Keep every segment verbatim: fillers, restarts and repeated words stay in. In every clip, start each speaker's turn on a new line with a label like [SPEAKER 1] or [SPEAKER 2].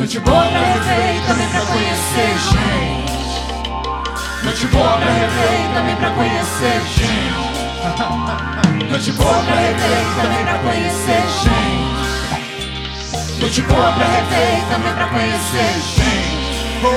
[SPEAKER 1] Noite boa pra rever e também pra conhecer gente. Noite boa pra rever e também pra conhecer gente. Noite boa pra rever e também pra conhecer gente. Noite boa pra rever e também pra conhecer gente. Oh.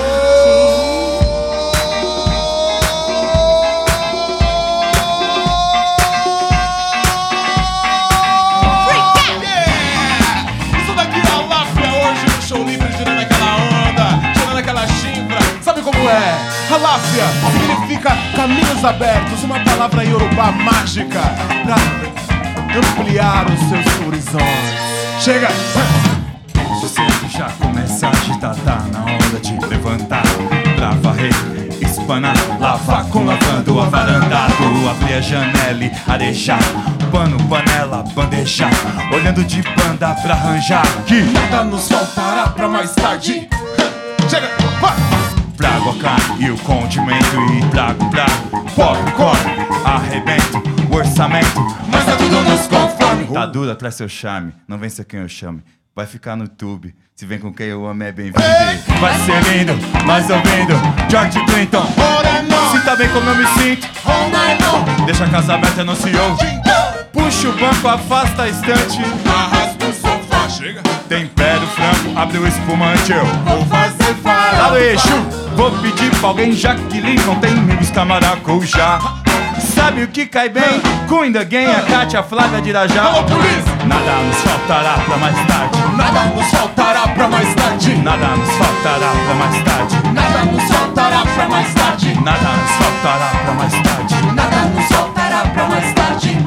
[SPEAKER 2] Haláfia significa caminhos abertos, uma palavra em Yorubá mágica pra ampliar os seus horizontes. Chega!
[SPEAKER 3] Você já começa a agitar, tá na hora de levantar pra varrer, espanar, lavar com lavando a varandado, abrir a janela e arejar, pano, panela, bandejar, olhando de banda pra arranjar que
[SPEAKER 2] nada nos faltará pra mais tarde. Chega! Vai!
[SPEAKER 3] Trago a carne e o condimento e trago, trago popcorn, arrebento, o orçamento, mas tá tudo nos conforme. Tá dura, traz seu charme, não vem ser quem eu chame. Vai ficar no tube, se vem com quem eu amo é bem-vindo. Vai ser lindo, mas ouvindo George Clinton. Se tá bem como eu me sinto, deixa a casa aberta, não se ouve. Puxa o banco, afasta a estante,
[SPEAKER 2] arrasta o sofá, chega.
[SPEAKER 3] Tempera o frango, abre o espumante, eu
[SPEAKER 2] vou fazer farofa.
[SPEAKER 3] Lá no eixo, vou pedir pra alguém, Jaqueline, não tem amigos camaracujá. Sabe o que cai bem? Queen the Game, a Kátia, a Flávia de Irajá.
[SPEAKER 2] Alô, polícia!
[SPEAKER 3] Nada nos faltará pra mais tarde.
[SPEAKER 2] Nada nos faltará pra mais tarde.
[SPEAKER 3] Nada nos faltará pra mais tarde.
[SPEAKER 2] Nada nos faltará pra mais tarde.
[SPEAKER 3] Nada nos faltará pra mais tarde.
[SPEAKER 1] Nada nos faltará pra mais tarde.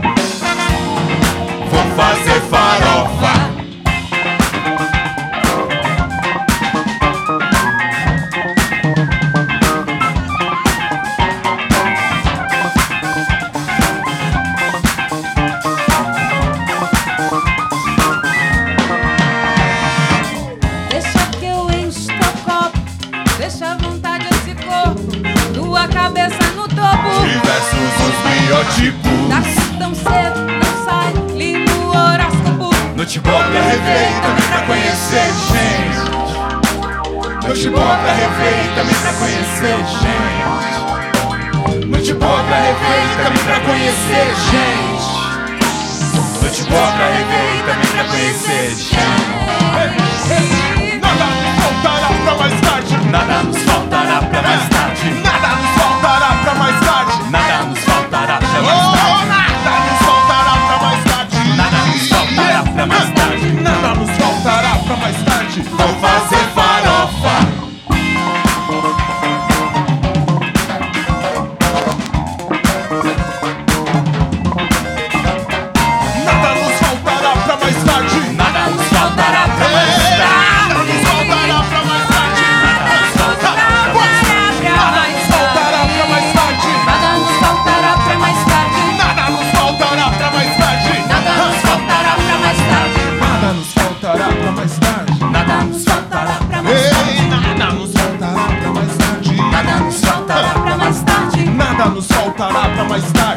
[SPEAKER 3] Vou fazer farofa.
[SPEAKER 1] Nasce tão cedo, não sai, lindo horóscopo.
[SPEAKER 3] Noite boa pra rever e também pra conhecer gente.
[SPEAKER 2] Noite boa pra rever e também pra conhecer gente.
[SPEAKER 3] Noite boa pra rever e também pra conhecer gente. Noite boa pra rever e também pra conhecer gente.
[SPEAKER 2] Nada nos faltará pra mais tarde.
[SPEAKER 3] Nada nos faltará pra mais tarde.
[SPEAKER 2] Nada nos faltará pra mais tarde.
[SPEAKER 3] Nada nos faltará pra mais
[SPEAKER 2] Oh,
[SPEAKER 3] tarde.
[SPEAKER 2] nada nos faltará pra mais tarde.
[SPEAKER 3] Nada nos faltará pra mais tarde.
[SPEAKER 2] Nada nos faltará pra mais tarde.
[SPEAKER 3] Vou fazer farofa.
[SPEAKER 2] Nada nos faltará pra mais tarde.
[SPEAKER 3] Nada nos faltará pra mais tarde.
[SPEAKER 2] Nada nos faltará pra mais tarde.
[SPEAKER 3] Nada nos faltará pra mais tarde.
[SPEAKER 2] Nada nos faltará pra mais tarde.
[SPEAKER 1] Nada nos faltará pra mais tarde.
[SPEAKER 2] Nada nos faltará pra mais tarde.
[SPEAKER 1] Nada nos faltará pra mais tarde.
[SPEAKER 2] Nada nos faltará pra mais tarde.
[SPEAKER 3] Nada nos faltará pra mais
[SPEAKER 2] Ei,
[SPEAKER 3] tarde.
[SPEAKER 2] nada nos faltará pra mais tarde.
[SPEAKER 1] Nada nos faltará pra mais tarde.
[SPEAKER 2] Nada nos faltará pra mais tarde.